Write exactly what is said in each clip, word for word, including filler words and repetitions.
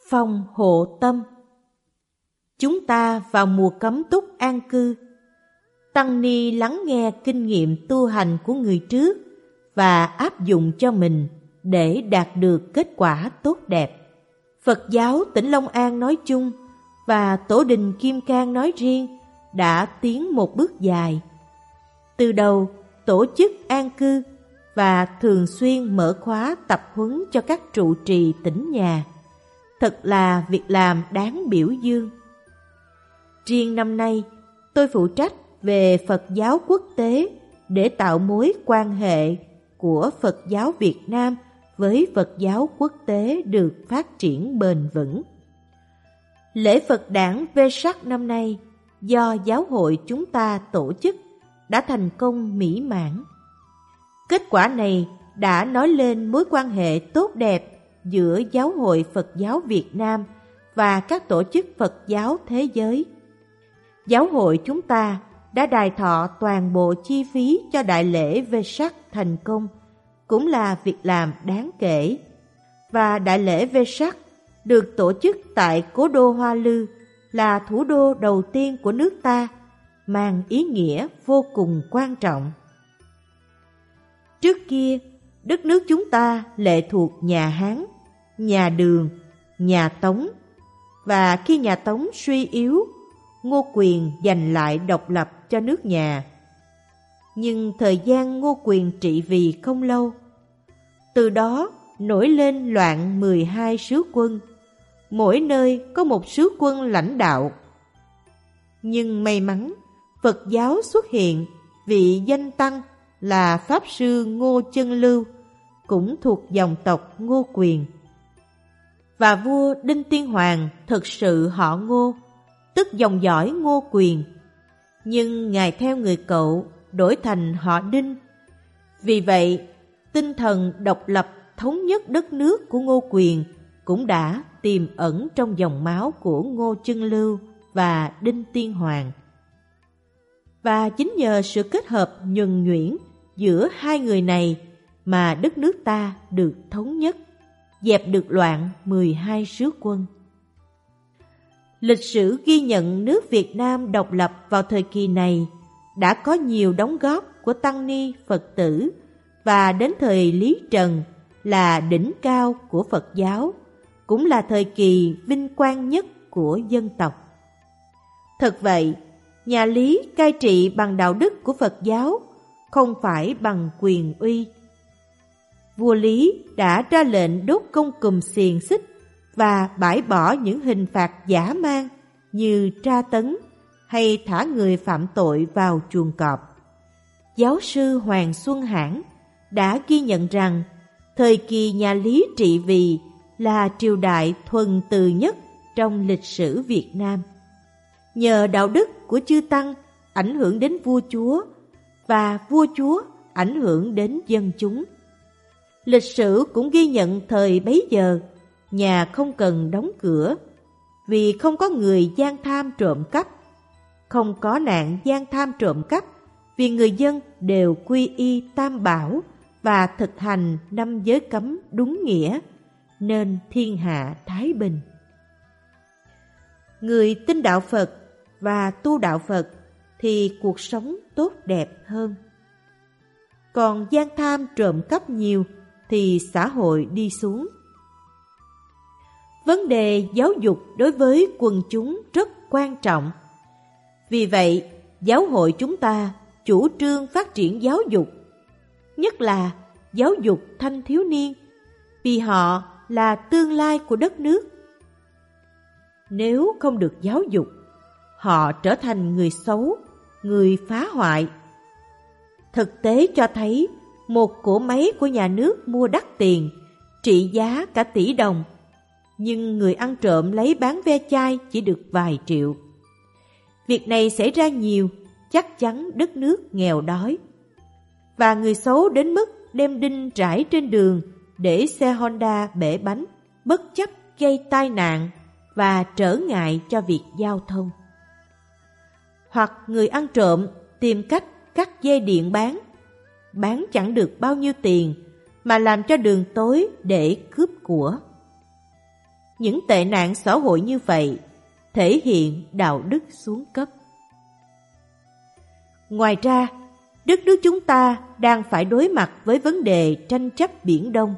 Phòng hộ tâm. Chúng ta vào mùa cấm túc an cư. Tăng ni lắng nghe kinh nghiệm tu hành của người trước và áp dụng cho mình để đạt được kết quả tốt đẹp. Phật giáo tỉnh Long An nói chung và Tổ đình Kim Cang nói riêng đã tiến một bước dài. Từ đầu tổ chức an cư và thường xuyên mở khóa tập huấn cho các trụ trì tỉnh nhà. Thật là việc làm đáng biểu dương. Riêng năm nay, tôi phụ trách về Phật giáo quốc tế để tạo mối quan hệ của Phật giáo Việt Nam với Phật giáo quốc tế được phát triển bền vững. Lễ Phật đản Vesak năm nay do giáo hội chúng ta tổ chức đã thành công mỹ mãn. Kết quả này đã nói lên mối quan hệ tốt đẹp giữa Giáo hội Phật giáo Việt Nam và các tổ chức Phật giáo thế giới. Giáo hội chúng ta đã đài thọ toàn bộ chi phí cho đại lễ Vesak thành công, cũng là việc làm đáng kể. Và đại lễ Vesak được tổ chức tại cố đô Hoa Lư, là thủ đô đầu tiên của nước ta, mang ý nghĩa vô cùng quan trọng. Trước kia, đất nước chúng ta lệ thuộc nhà Hán, nhà Đường, nhà Tống, và khi nhà Tống suy yếu, Ngô Quyền giành lại độc lập cho nước nhà. Nhưng thời gian Ngô Quyền trị vì không lâu. Từ đó nổi lên loạn mười hai sứ quân, mỗi nơi có một sứ quân lãnh đạo. Nhưng may mắn, Phật giáo xuất hiện vị danh tăng là Pháp Sư Ngô Chân Lưu, cũng thuộc dòng tộc Ngô Quyền. Và vua Đinh Tiên Hoàng thực sự họ Ngô, tức dòng dõi Ngô Quyền. Nhưng ngài theo người cậu đổi thành họ Đinh. Vì vậy, tinh thần độc lập thống nhất đất nước của Ngô Quyền cũng đã tiềm ẩn trong dòng máu của Ngô Chân Lưu và Đinh Tiên Hoàng. Và chính nhờ sự kết hợp nhuần nhuyễn giữa hai người này mà đất nước ta được thống nhất, dẹp được loạn mười hai sứ quân. Lịch sử ghi nhận nước Việt Nam độc lập vào thời kỳ này đã có nhiều đóng góp của tăng ni Phật tử, và đến thời Lý Trần là đỉnh cao của Phật giáo, cũng là thời kỳ vinh quang nhất của dân tộc. Thật vậy, nhà Lý cai trị bằng đạo đức của Phật giáo, không phải bằng quyền uy. Vua Lý đã ra lệnh đốt công cùm xiềng xích và bãi bỏ những hình phạt dã man như tra tấn hay thả người phạm tội vào chuồng cọp. Giáo sư Hoàng Xuân Hãn đã ghi nhận rằng thời kỳ nhà Lý trị vì là triều đại thuần từ nhất trong lịch sử Việt Nam. Nhờ đạo đức của chư Tăng ảnh hưởng đến vua chúa, và vua chúa ảnh hưởng đến dân chúng. Lịch sử cũng ghi nhận thời bấy giờ, nhà không cần đóng cửa, vì không có người gian tham trộm cắp. Không có nạn gian tham trộm cắp, vì người dân đều quy y Tam Bảo và thực hành năm giới cấm đúng nghĩa, nên thiên hạ thái bình. Người tin đạo Phật và tu đạo Phật thì cuộc sống tốt đẹp hơn. Còn gian tham trộm cắp nhiều thì xã hội đi xuống. Vấn đề giáo dục đối với quần chúng rất quan trọng. Vì vậy, giáo hội chúng ta chủ trương phát triển giáo dục, nhất là giáo dục thanh thiếu niên, vì họ là tương lai của đất nước. Nếu không được giáo dục, họ trở thành người xấu, người phá hoại. Thực tế cho thấy một cỗ máy của nhà nước mua đắt tiền, trị giá cả tỷ đồng, nhưng người ăn trộm lấy bán ve chai chỉ được vài triệu. Việc này xảy ra nhiều, chắc chắn đất nước nghèo đói. Và người xấu đến mức đem đinh trải trên đường để xe Honda bể bánh, bất chấp gây tai nạn và trở ngại cho việc giao thông. Hoặc người ăn trộm tìm cách cắt dây điện bán, bán chẳng được bao nhiêu tiền mà làm cho đường tối để cướp của. những tệ nạn xã hội như vậy thể hiện đạo đức xuống cấp. Ngoài ra, đất nước chúng ta đang phải đối mặt với vấn đề tranh chấp Biển Đông.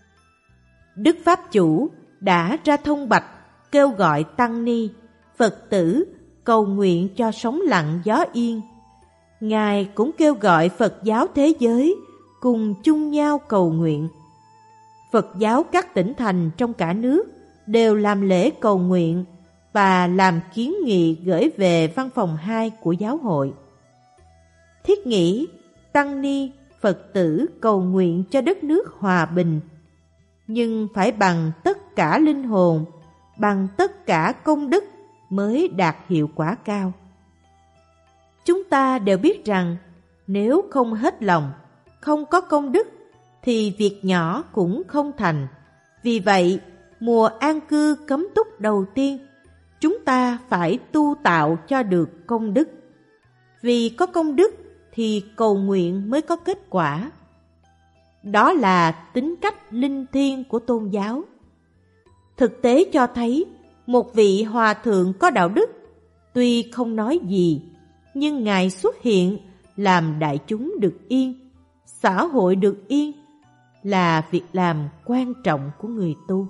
Đức Pháp Chủ đã ra thông bạch kêu gọi tăng ni, Phật tử cầu nguyện cho sóng lặng gió yên. Ngài cũng kêu gọi Phật giáo thế giới cùng chung nhau cầu nguyện. Phật giáo các tỉnh thành trong cả nước đều làm lễ cầu nguyện và làm kiến nghị gửi về văn phòng hai của giáo hội. Thiết nghĩ tăng ni, Phật tử cầu nguyện cho đất nước hòa bình, nhưng phải bằng tất cả linh hồn, bằng tất cả công đức mới đạt hiệu quả cao. Chúng ta đều biết rằng nếu không hết lòng, không có công đức thì việc nhỏ cũng không thành. Vì vậy, mùa an cư cấm túc đầu tiên, chúng ta phải tu tạo cho được công đức. Vì có công đức thì cầu nguyện mới có kết quả. Đó là tính cách linh thiêng của tôn giáo. Thực tế cho thấy một vị hòa thượng có đạo đức, tuy không nói gì, nhưng Ngài xuất hiện làm đại chúng được yên, xã hội được yên, là việc làm quan trọng của người tu.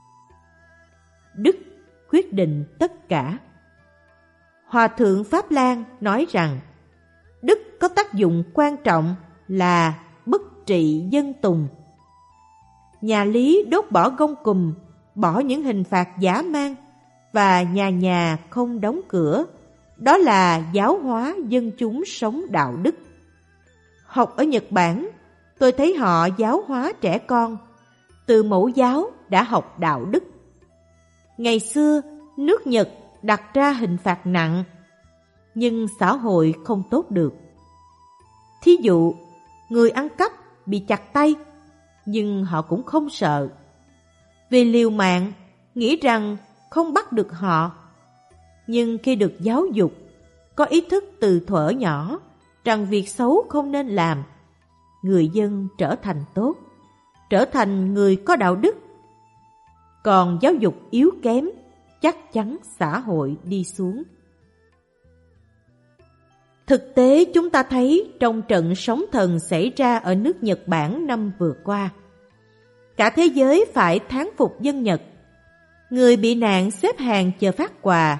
Đức quyết định tất cả. Hòa thượng Pháp Lan nói rằng, đức có tác dụng quan trọng là bất trị dân tùng. Nhà Lý đốt bỏ gông cùm, bỏ những hình phạt dã man và nhà nhà không đóng cửa. Đó là giáo hóa dân chúng sống đạo đức. Học ở Nhật Bản, tôi thấy họ giáo hóa trẻ con, từ mẫu giáo đã học đạo đức. Ngày xưa, nước Nhật đặt ra hình phạt nặng, nhưng xã hội không tốt được. Thí dụ, người ăn cắp bị chặt tay, nhưng họ cũng không sợ. Vì liều mạng, nghĩ rằng không bắt được họ. Nhưng khi được giáo dục, có ý thức từ thuở nhỏ rằng việc xấu không nên làm, người dân trở thành tốt, trở thành người có đạo đức. Còn giáo dục yếu kém, chắc chắn xã hội đi xuống. Thực tế chúng ta thấy trong trận sóng thần xảy ra ở nước Nhật Bản năm vừa qua, cả thế giới phải thán phục dân Nhật. Người bị nạn xếp hàng chờ phát quà.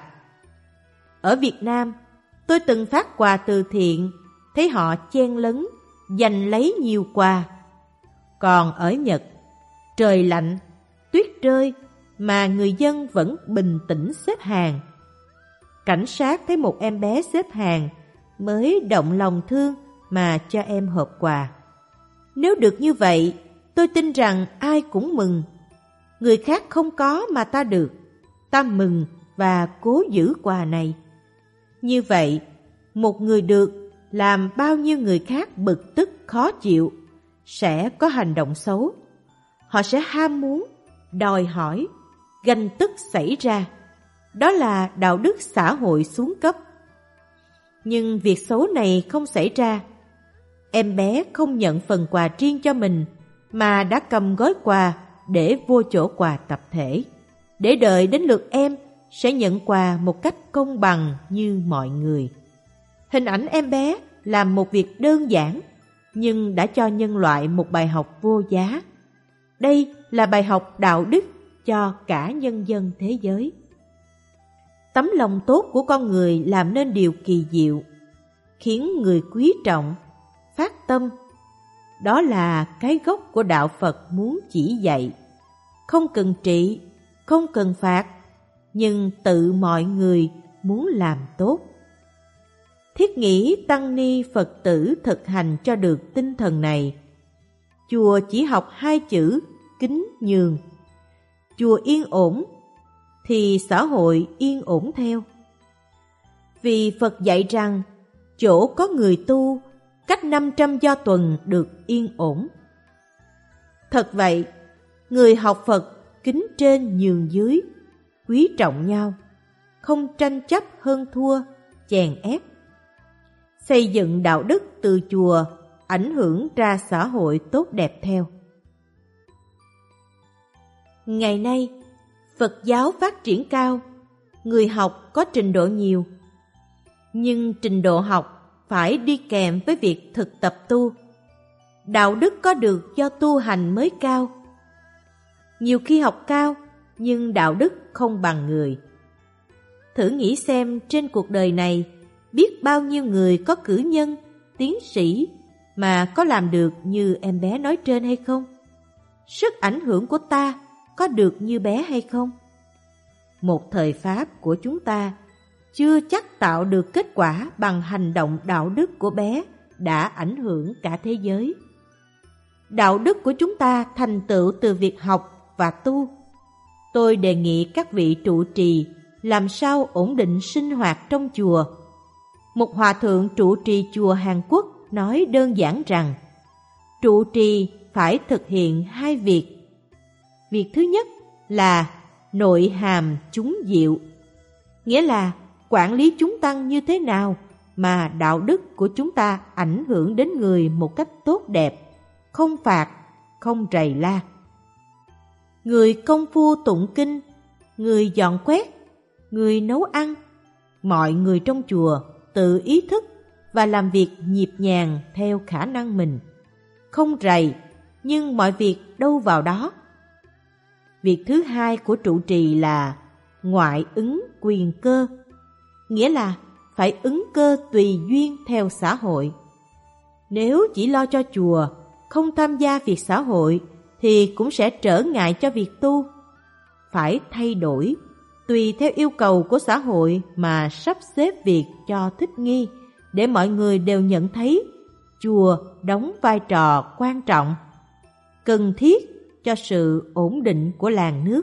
Ở Việt Nam, tôi từng phát quà từ thiện, thấy họ chen lấn, giành lấy nhiều quà. Còn ở Nhật, trời lạnh, tuyết rơi, mà người dân vẫn bình tĩnh xếp hàng. Cảnh sát thấy một em bé xếp hàng, mới động lòng thương mà cho em hộp quà. Nếu được như vậy, tôi tin rằng ai cũng mừng. Người khác không có mà ta được, ta mừng và cố giữ quà này. Như vậy, một người được làm bao nhiêu người khác bực tức khó chịu, sẽ có hành động xấu. Họ sẽ ham muốn, đòi hỏi, ganh tức xảy ra. Đó là đạo đức xã hội xuống cấp. Nhưng việc xấu này không xảy ra. Em bé không nhận phần quà riêng cho mình, mà đã cầm gói quà để vô chỗ quà tập thể, để đợi đến lượt em sẽ nhận quà một cách công bằng như mọi người. Hình ảnh em bé làm một việc đơn giản, nhưng đã cho nhân loại một bài học vô giá. Đây là bài học đạo đức cho cả nhân dân thế giới. Tấm lòng tốt của con người làm nên điều kỳ diệu, khiến người quý trọng, phát tâm. Đó là cái gốc của đạo Phật muốn chỉ dạy. Không cần trị, không cần phạt, nhưng tự mọi người muốn làm tốt. Thiết nghĩ tăng ni Phật tử thực hành cho được tinh thần này. Chùa chỉ học hai chữ kính nhường. Chùa yên ổn, thì xã hội yên ổn theo. Vì Phật dạy rằng, chỗ có người tu, cách năm trăm do tuần được yên ổn. Thật vậy, người học Phật kính trên nhường dưới, quý trọng nhau, không tranh chấp hơn thua, chèn ép. Xây dựng đạo đức từ chùa, ảnh hưởng ra xã hội tốt đẹp theo. Ngày nay, Phật giáo phát triển cao, người học có trình độ nhiều. Nhưng trình độ học phải đi kèm với việc thực tập tu. Đạo đức có được do tu hành mới cao. Nhiều khi học cao, nhưng đạo đức không bằng người. Thử nghĩ xem trên cuộc đời này, biết bao nhiêu người có cử nhân, tiến sĩ mà có làm được như em bé nói trên hay không? Sức ảnh hưởng của ta có được như bé hay không? Một thời Pháp của chúng ta chưa chắc tạo được kết quả bằng hành động đạo đức của bé đã ảnh hưởng cả thế giới. Đạo đức của chúng ta thành tựu từ việc học và tu. Tôi đề nghị các vị trụ trì làm sao ổn định sinh hoạt trong chùa. Một hòa thượng trụ trì chùa Hàn Quốc nói đơn giản rằng trụ trì phải thực hiện hai việc. Việc thứ nhất là nội hàm chúng diệu, nghĩa là quản lý chúng tăng như thế nào mà đạo đức của chúng ta ảnh hưởng đến người một cách tốt đẹp, không phạt, không rầy la. Người công phu tụng kinh, người dọn quét, người nấu ăn, mọi người trong chùa tự ý thức và làm việc nhịp nhàng theo khả năng mình, không rầy, nhưng mọi việc đâu vào đó. Việc thứ hai của trụ trì là ngoại ứng quyền cơ, nghĩa là phải ứng cơ tùy duyên theo xã hội. Nếu chỉ lo cho chùa, không tham gia việc xã hội thì cũng sẽ trở ngại cho việc tu. Phải thay đổi, tùy theo yêu cầu của xã hội mà sắp xếp việc cho thích nghi, để mọi người đều nhận thấy chùa đóng vai trò quan trọng, cần thiết cho sự ổn định của làng nước.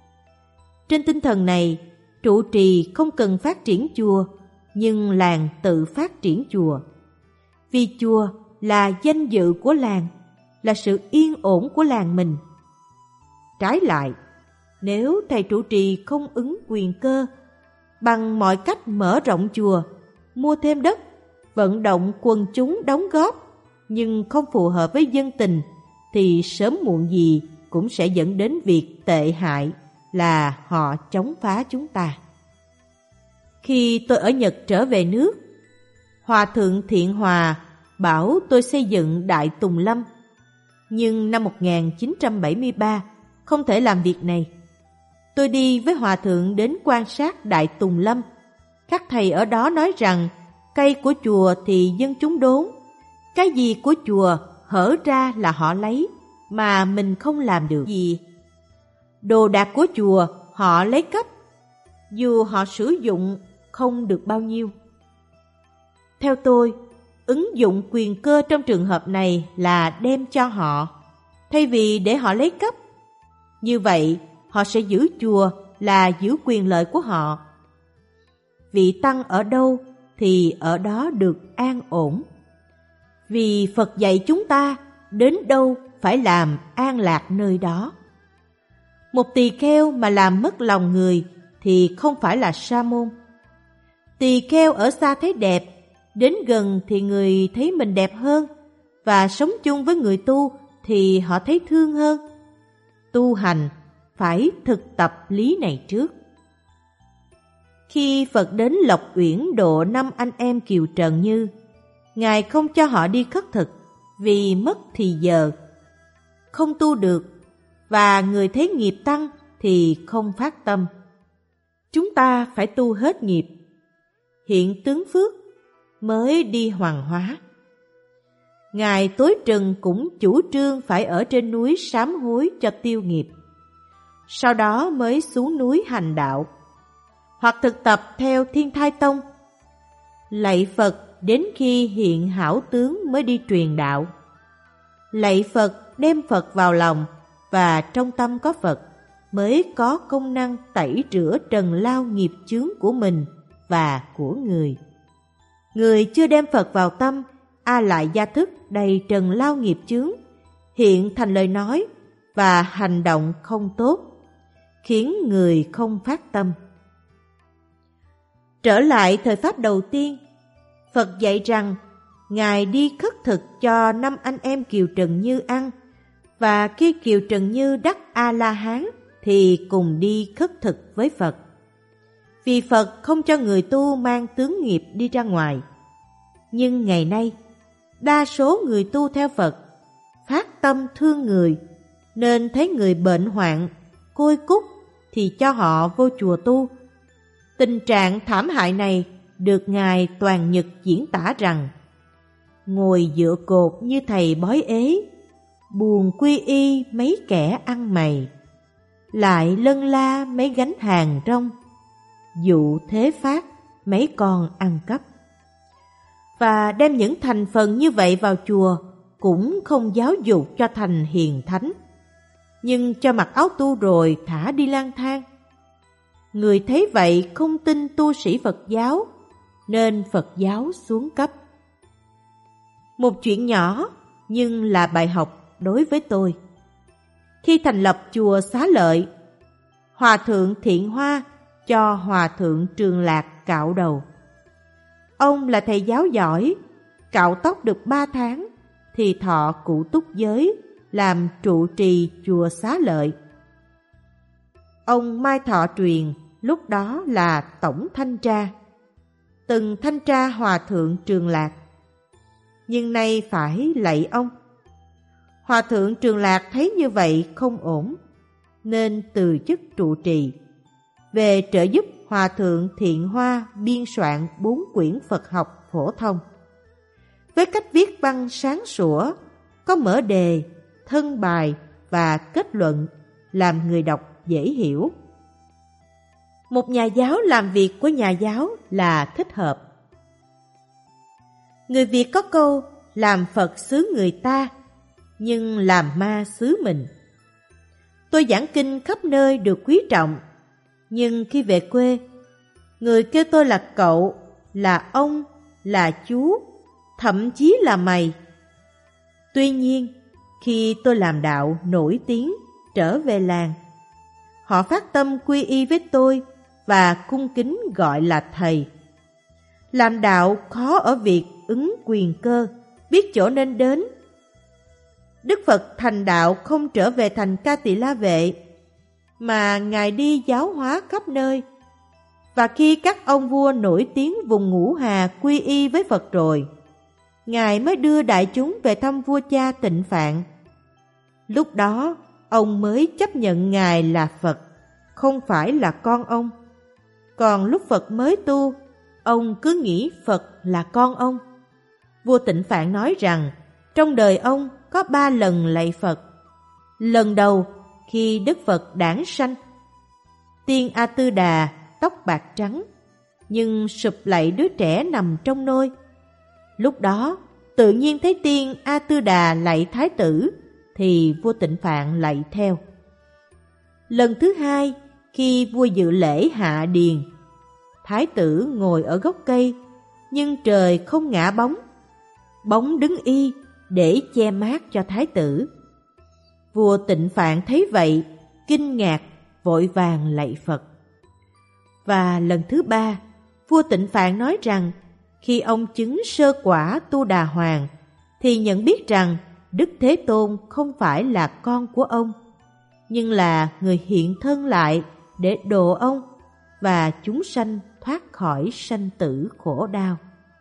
Trên tinh thần này, trụ trì không cần phát triển chùa, nhưng làng tự phát triển chùa. Vì chùa là danh dự của làng, là sự yên ổn của làng mình. Trái lại, nếu thầy trụ trì không ứng quyền cơ, bằng mọi cách mở rộng chùa, mua thêm đất, vận động quần chúng đóng góp, nhưng không phù hợp với dân tình, thì sớm muộn gì cũng sẽ dẫn đến việc tệ hại là họ chống phá chúng ta. Khi tôi ở Nhật trở về nước, Hòa thượng Thiện Hòa bảo tôi xây dựng Đại Tùng Lâm, nhưng năm một nghìn chín trăm bảy mươi ba không thể làm việc này. Tôi đi với Hòa thượng đến quan sát Đại Tùng Lâm. Các thầy ở đó nói rằng cây của chùa thì dân chúng đốn, cái gì của chùa hở ra là họ lấy, mà mình không làm được gì. Đồ đạc của chùa họ lấy cắp, dù họ sử dụng không được bao nhiêu. Theo tôi, ứng dụng quyền cơ trong trường hợp này là đem cho họ, thay vì để họ lấy cắp. Như vậy, họ sẽ giữ chùa là giữ quyền lợi của họ. Vị tăng ở đâu thì ở đó được an ổn. Vì Phật dạy chúng ta đến đâu phải làm an lạc nơi đó. Một tỳ kheo mà làm mất lòng người thì không phải là sa môn. Tỳ kheo ở xa thấy đẹp, đến gần thì người thấy mình đẹp hơn, và sống chung với người tu thì họ thấy thương hơn. Tu hành phải thực tập lý này trước. Khi Phật đến Lộc Uyển độ năm anh em Kiều Trần Như, Ngài không cho họ đi khất thực vì mất thì giờ, không tu được, và người thấy nghiệp tăng thì không phát tâm. Chúng ta phải tu hết nghiệp, hiện tướng phước mới đi hoàng hóa. Ngài Tối Trần cũng chủ trương phải ở trên núi sám hối cho tiêu nghiệp, sau đó mới xuống núi hành đạo, hoặc thực tập theo Thiên Thai Tông. Lạy Phật đến khi hiện hảo tướng mới đi truyền đạo. Lạy Phật đem Phật vào lòng, và trong tâm có Phật mới có công năng tẩy rửa trần lao nghiệp chướng của mình và của người. Người chưa đem Phật vào tâm, a lại gia thức đầy trần lao nghiệp chướng, hiện thành lời nói và hành động không tốt, khiến người không phát tâm. Trở lại thời Pháp đầu tiên, Phật dạy rằng Ngài đi khất thực cho năm anh em Kiều Trần Như ăn, và khi Kiều Trần Như đắc A-la-hán thì cùng đi khất thực với Phật. Vì Phật không cho người tu mang tướng nghiệp đi ra ngoài. Nhưng ngày nay, đa số người tu theo Phật phát tâm thương người, nên thấy người bệnh hoạn, côi cút thì cho họ vô chùa tu. Tình trạng thảm hại này được Ngài Toàn Nhật diễn tả rằng: ngồi dựa cột như thầy bói ế, buồn quy y mấy kẻ ăn mày, lại lân la mấy gánh hàng rong, dụ thế phát mấy con ăn cắp. Và đem những thành phần như vậy vào chùa cũng không giáo dục cho thành hiền thánh, nhưng cho mặc áo tu rồi thả đi lang thang. Người thấy vậy không tin tu sĩ Phật giáo, nên Phật giáo xuống cấp. Một chuyện nhỏ nhưng là bài học đối với tôi. Khi thành lập chùa Xá Lợi, Hòa thượng Thiện Hoa cho Hòa thượng Trường Lạc cạo đầu. Ông là thầy giáo giỏi, cạo tóc được ba tháng thì thọ cụ túc giới làm trụ trì chùa Xá Lợi. Ông Mai Thọ Truyền lúc đó là tổng thanh tra, từng thanh tra Hòa thượng Trường Lạc, nhưng nay phải lạy ông. Hòa thượng Trường Lạc thấy như vậy không ổn, nên từ chức trụ trì, về trợ giúp Hòa thượng Thiện Hoa biên soạn bốn quyển Phật học phổ thông, với cách viết văn sáng sủa, có mở đề, thân bài và kết luận, làm người đọc dễ hiểu. Một nhà giáo làm việc của nhà giáo là thích hợp. Người Việt có câu làm Phật xứ người ta, nhưng làm ma xứ mình. Tôi giảng kinh khắp nơi được quý trọng, nhưng khi về quê, người kêu tôi là cậu, là ông, là chú, thậm chí là mày. Tuy nhiên, khi tôi làm đạo nổi tiếng trở về làng, họ phát tâm quy y với tôi và cung kính gọi là thầy. Làm đạo khó ở việc ứng quyền cơ, biết chỗ nên đến. Đức Phật thành đạo không trở về thành Ca Tỳ La Vệ, mà Ngài đi giáo hóa khắp nơi. Và khi các ông vua nổi tiếng vùng Ngũ Hà quy y với Phật rồi, Ngài mới đưa đại chúng về thăm vua cha Tịnh Phạn. Lúc đó, ông mới chấp nhận Ngài là Phật, không phải là con ông. Còn lúc Phật mới tu, ông cứ nghĩ Phật là con ông. Vua Tịnh Phạn nói rằng, trong đời ông có ba lần lạy Phật. Lần đầu, khi Đức Phật đản sanh, Tiên A Tư Đà tóc bạc trắng, nhưng sụp lạy đứa trẻ nằm trong nôi. Lúc đó, tự nhiên thấy Tiên A Tư Đà lạy Thái tử, thì vua Tịnh Phạn lạy theo. Lần thứ hai, khi vua dự lễ hạ điền, Thái tử ngồi ở gốc cây, nhưng trời không ngã bóng, bóng đứng y để che mát cho Thái tử. Vua Tịnh Phạn thấy vậy, kinh ngạc, vội vàng lạy Phật. Và lần thứ ba, vua Tịnh Phạn nói rằng, khi ông chứng sơ quả Tu Đà Hoàng, thì nhận biết rằng Đức Thế Tôn không phải là con của ông, nhưng là người hiện thân lại để độ ông và chúng sanh thoát khỏi sanh tử khổ đau.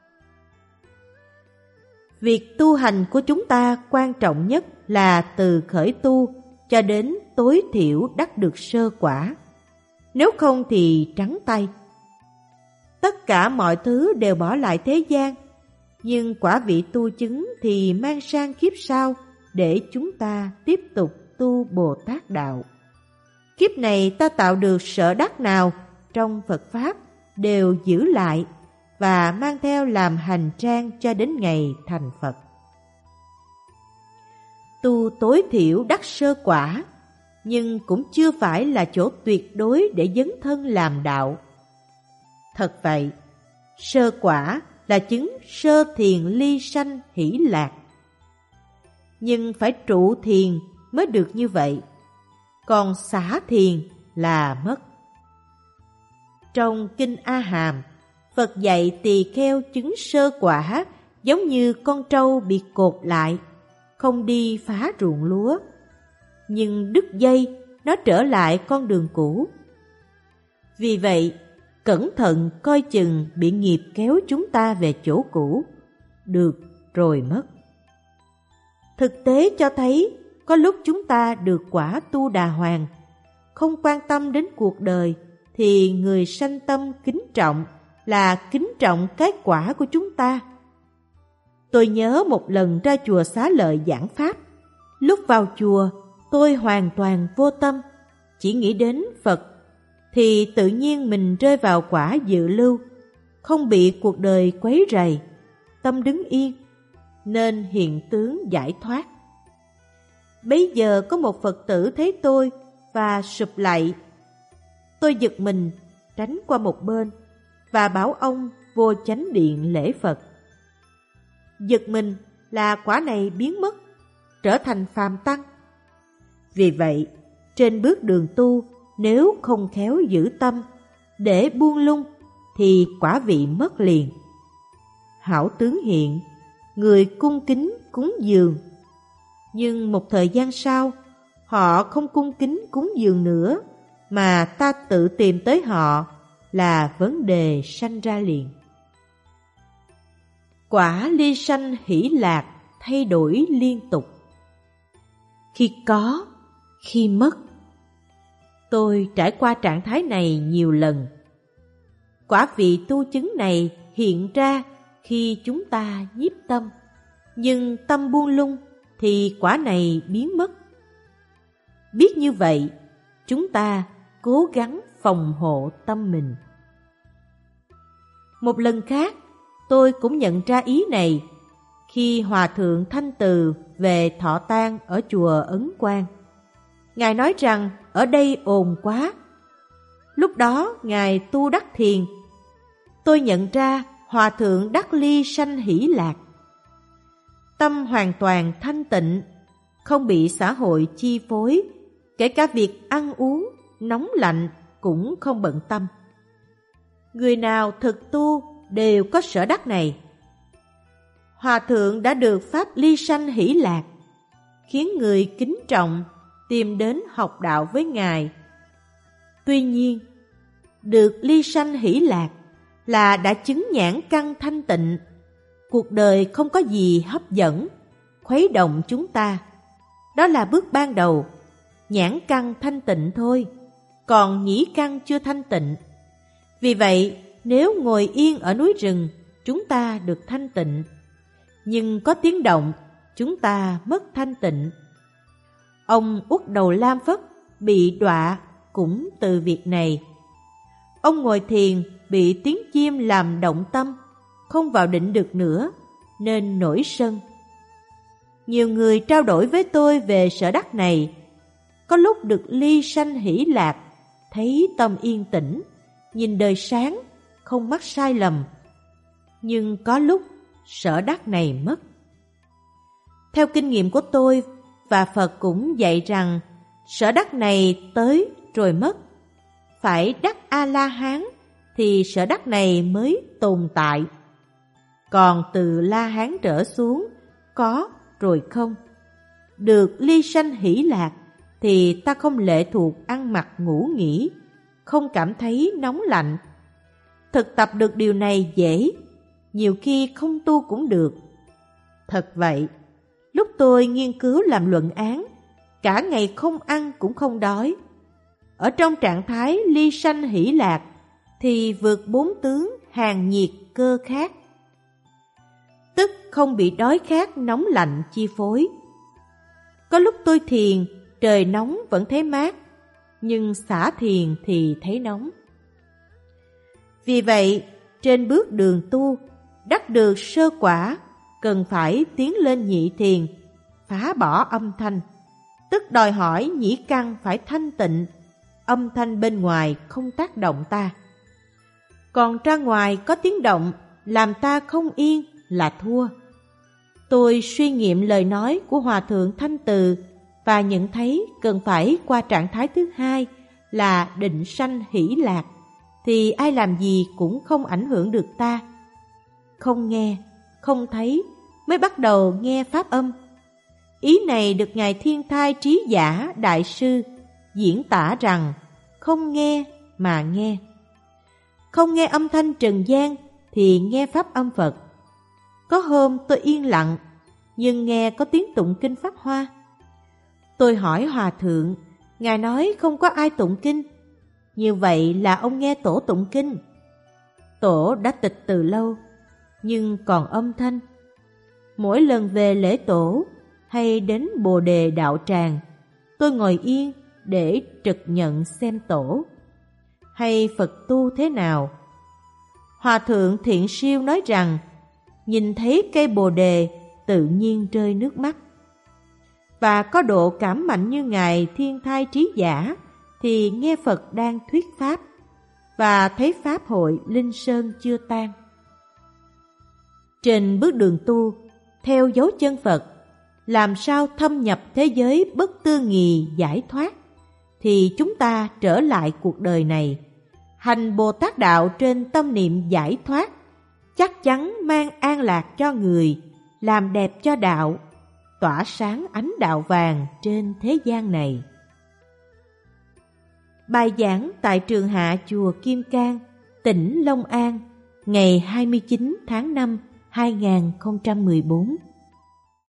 Việc tu hành của chúng ta quan trọng nhất là từ khởi tu cho đến tối thiểu đắc được sơ quả. Nếu không thì trắng tay. Tất cả mọi thứ đều bỏ lại thế gian, nhưng quả vị tu chứng thì mang sang kiếp sau để chúng ta tiếp tục tu Bồ Tát Đạo. Kiếp này ta tạo được sở đắc nào trong Phật Pháp đều giữ lại và mang theo làm hành trang cho đến ngày thành Phật. Tu tối thiểu đắc sơ quả, nhưng cũng chưa phải là chỗ tuyệt đối để dấn thân làm đạo. Thật vậy, sơ quả là chứng sơ thiền ly sanh hỷ lạc. Nhưng phải trụ thiền mới được như vậy, còn xả thiền là mất. Trong Kinh A Hàm, Phật dạy tỳ kheo chứng sơ quả giống như con trâu bị cột lại, không đi phá ruộng lúa. Nhưng đứt dây nó trở lại con đường cũ. Vì vậy, cẩn thận coi chừng bị nghiệp kéo chúng ta về chỗ cũ, được rồi mất. Thực tế cho thấy, có lúc chúng ta được quả tu đà hoàng, không quan tâm đến cuộc đời, thì người sanh tâm kính trọng là kính trọng cái quả của chúng ta. Tôi nhớ một lần ra chùa Xá Lợi giảng pháp, lúc vào chùa tôi hoàn toàn vô tâm, chỉ nghĩ đến Phật, thì tự nhiên mình rơi vào quả dự lưu, không bị cuộc đời quấy rầy, tâm đứng yên, nên hiện tướng giải thoát. Bấy giờ có một Phật tử thấy tôi và sụp lạy. Tôi giật mình, tránh qua một bên và bảo ông vô chánh điện lễ Phật. Giật mình là quả này biến mất, trở thành phàm tăng. Vì vậy, trên bước đường tu, nếu không khéo giữ tâm, để buông lung, thì quả vị mất liền. Hảo tướng hiện, người cung kính cúng dường. Nhưng một thời gian sau, họ không cung kính cúng dường nữa, mà ta tự tìm tới họ, là vấn đề sanh ra liền. Quả ly sanh hỷ lạc thay đổi liên tục. Khi có, khi mất. Tôi trải qua trạng thái này nhiều lần. Quả vị tu chứng này hiện ra khi chúng ta nhiếp tâm, nhưng tâm buông lung thì quả này biến mất. Biết như vậy, chúng ta cố gắng phòng hộ tâm mình. Một lần khác, tôi cũng nhận ra ý này khi Hòa Thượng Thanh Từ về thọ tang ở chùa Ấn Quang. Ngài nói rằng ở đây ồn quá. Lúc đó Ngài tu đắc thiền. Tôi nhận ra Hòa Thượng đắc ly sanh hỷ lạc. Tâm hoàn toàn thanh tịnh, không bị xã hội chi phối, kể cả việc ăn uống, nóng lạnh cũng không bận tâm. Người nào thực tu đều có sở đắc này. Hòa Thượng đã được pháp ly sanh hỷ lạc, khiến người kính trọng tìm đến học đạo với Ngài. Tuy nhiên, được ly sanh hỷ lạc là đã chứng nhãn căn thanh tịnh. Cuộc đời không có gì hấp dẫn, khuấy động chúng ta. Đó là bước ban đầu, nhãn căn thanh tịnh thôi, còn nhĩ căn chưa thanh tịnh. Vì vậy, nếu ngồi yên ở núi rừng, chúng ta được thanh tịnh. Nhưng có tiếng động, chúng ta mất thanh tịnh. Ông Uất Đầu Lam Phất bị đọa cũng từ việc này. Ông ngồi thiền bị tiếng chim làm động tâm, không vào định được nữa, nên nổi sân. Nhiều người trao đổi với tôi về sở đắc này. Có lúc được ly sanh hỷ lạc, thấy tâm yên tĩnh, nhìn đời sáng, không mắc sai lầm. Nhưng có lúc sở đắc này mất. Theo kinh nghiệm của tôi, và Phật cũng dạy rằng sở đắc này tới rồi mất. Phải đắc A-la-hán thì sở đắc này mới tồn tại. Còn từ La-hán trở xuống, có rồi không. Được ly sanh hỷ lạc thì ta không lệ thuộc ăn mặc ngủ nghỉ, không cảm thấy nóng lạnh. Thực tập được điều này dễ, nhiều khi không tu cũng được. Thật vậy, lúc tôi nghiên cứu làm luận án, cả ngày không ăn cũng không đói. Ở trong trạng thái ly sanh hỷ lạc thì vượt bốn tướng hàn nhiệt cơ khát, tức không bị đói khát nóng lạnh chi phối. Có lúc tôi thiền, trời nóng vẫn thấy mát, nhưng xả thiền thì thấy nóng. Vì vậy, trên bước đường tu, đắc được sơ quả, cần phải tiến lên nhị thiền, phá bỏ âm thanh, tức đòi hỏi nhĩ căn phải thanh tịnh, âm thanh bên ngoài không tác động ta. Còn ra ngoài có tiếng động, làm ta không yên là thua. Tôi suy nghiệm lời nói của Hòa Thượng Thanh Từ và nhận thấy cần phải qua trạng thái thứ hai là định sanh hỷ lạc, thì ai làm gì cũng không ảnh hưởng được ta. Không nghe, không thấy mới bắt đầu nghe pháp âm. Ý này được Ngài Thiên Thai Trí Giả Đại Sư diễn tả rằng không nghe mà nghe. Không nghe âm thanh trần gian thì nghe pháp âm Phật. Có hôm tôi yên lặng, nhưng nghe có tiếng tụng kinh Pháp Hoa. Tôi hỏi Hòa Thượng, Ngài nói không có ai tụng kinh. Như vậy là ông nghe Tổ tụng kinh. Tổ đã tịch từ lâu, nhưng còn âm thanh. Mỗi lần về lễ Tổ hay đến Bồ Đề đạo tràng, tôi ngồi yên để trực nhận xem Tổ. Hay Phật tu thế nào? Hòa Thượng Thiện Siêu nói rằng, nhìn thấy cây Bồ Đề tự nhiên rơi nước mắt. Và có độ cảm mạnh như Ngài Thiên Thai Trí Giả thì nghe Phật đang thuyết Pháp và thấy Pháp hội Linh Sơn chưa tan. Trên bước đường tu, theo dấu chân Phật, làm sao thâm nhập thế giới bất tư nghì giải thoát, thì chúng ta trở lại cuộc đời này, hành Bồ Tát Đạo trên tâm niệm giải thoát, chắc chắn mang an lạc cho người, làm đẹp cho đạo, tỏa sáng ánh đạo vàng trên thế gian này. Bài giảng tại Trường Hạ Chùa Kim Cang, tỉnh Long An, ngày hai mươi chín tháng năm hai nghìn không trăm mười bốn.